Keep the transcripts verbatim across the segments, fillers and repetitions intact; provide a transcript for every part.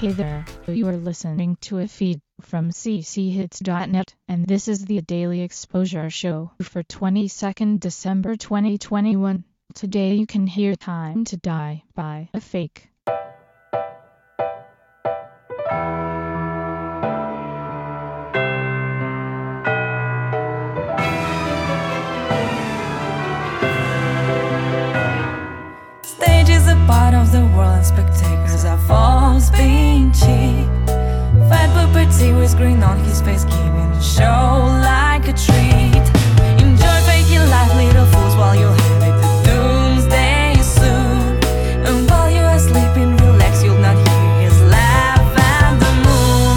Hey there, you are listening to a feed from c c hits dot net, and this is the Daily Exposure Show for twenty-second December twenty twenty-one. Today you can hear Time to Die by A Fake. Stage is a part of the world and spectators are false being cheap. Fat puppeteer with grin on his face, giving the show like a treat. Enjoy faking life, little fools, while you'll have it the doomsday soon. And while you are sleeping, relax, you'll not hear his laugh at the moon.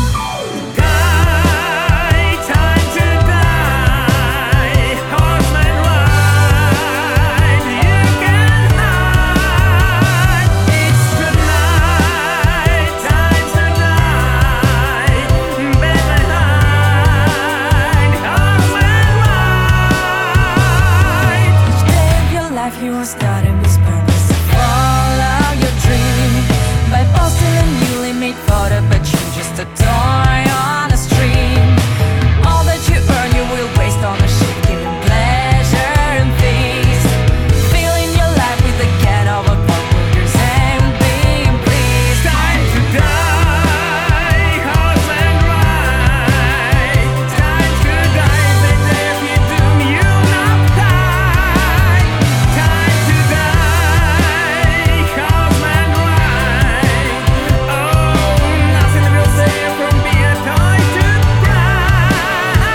Die, time to die, horseman ride, you can hide. It's tonight, time to die, better hide, horseman ride. Each day of your life you are starting with purpose to follow your dream. By posting a newly made photo, but you're just a toy on a string. All that you earn you will waste on a ship, giving pleasure and peace. Filling your life with the can of a burgers and being pleased. Time to die, horseman ride. Time to die, but if you doom, you'll not die. Time to die, horseman ride. Oh, nothing will save you from being tied to die.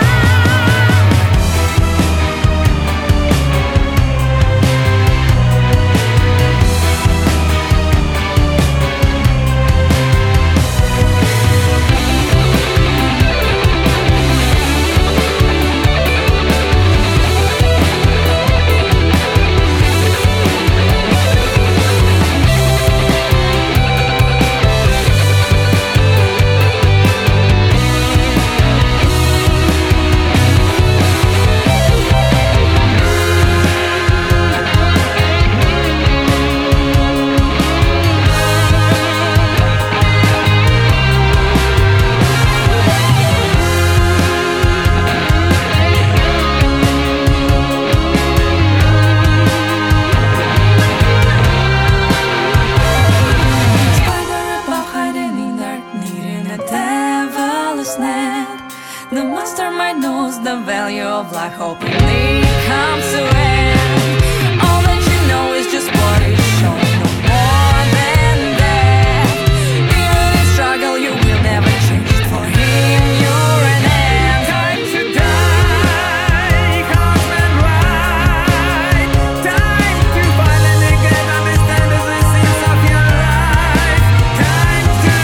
Spider above hiding in dark, needing a devil's net. The monster might knows the value of life, hoping it comes to end. All that you know is just what is shown, no more than that. Even in struggle, you will never change it. For him, you're an end. Time to die, horseman ride. Time to finally get understand the essence of your life. Time to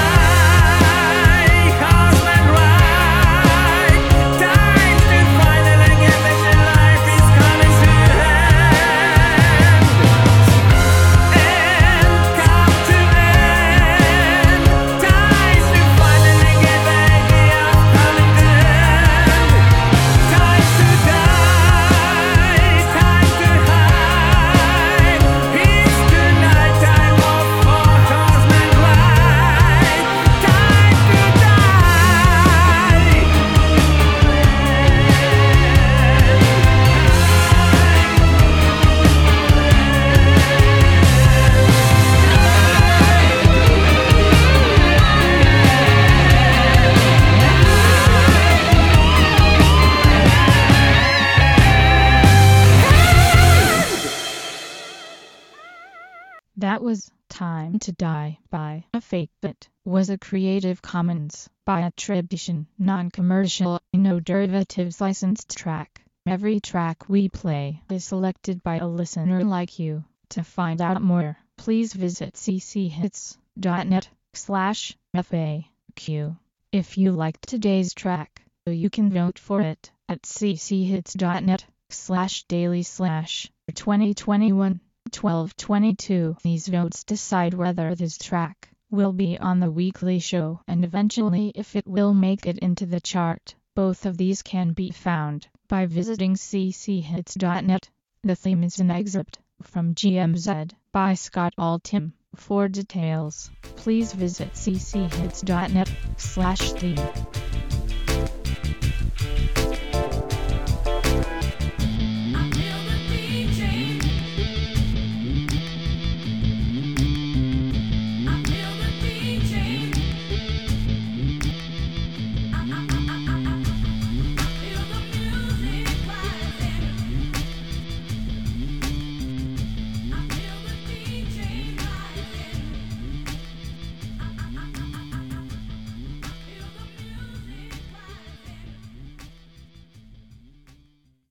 die, horseman ride. Time to finally get that your life is coming to end. End, come to end. Time to finally get the idea of coming to end. Time to die, time to hide. It's the night time of four horsemen ride. Time to die. That was Time to Die by A Fake. That was a Creative Commons by attribution, non-commercial, no derivatives licensed track. Every track we play is selected by a listener like you. To find out more, please visit c c hits dot net slash F A Q. If you liked today's track, you can vote for it at c c hits dot net slash daily slash twenty twenty-one twelve twenty-two. These votes decide whether this track will be on the weekly show and eventually if it will make it into the chart. Both of these can be found by visiting c c hits dot net. The theme is an excerpt from G M Z by Scott Altham. For details, please visit c c hits dot net slash theme.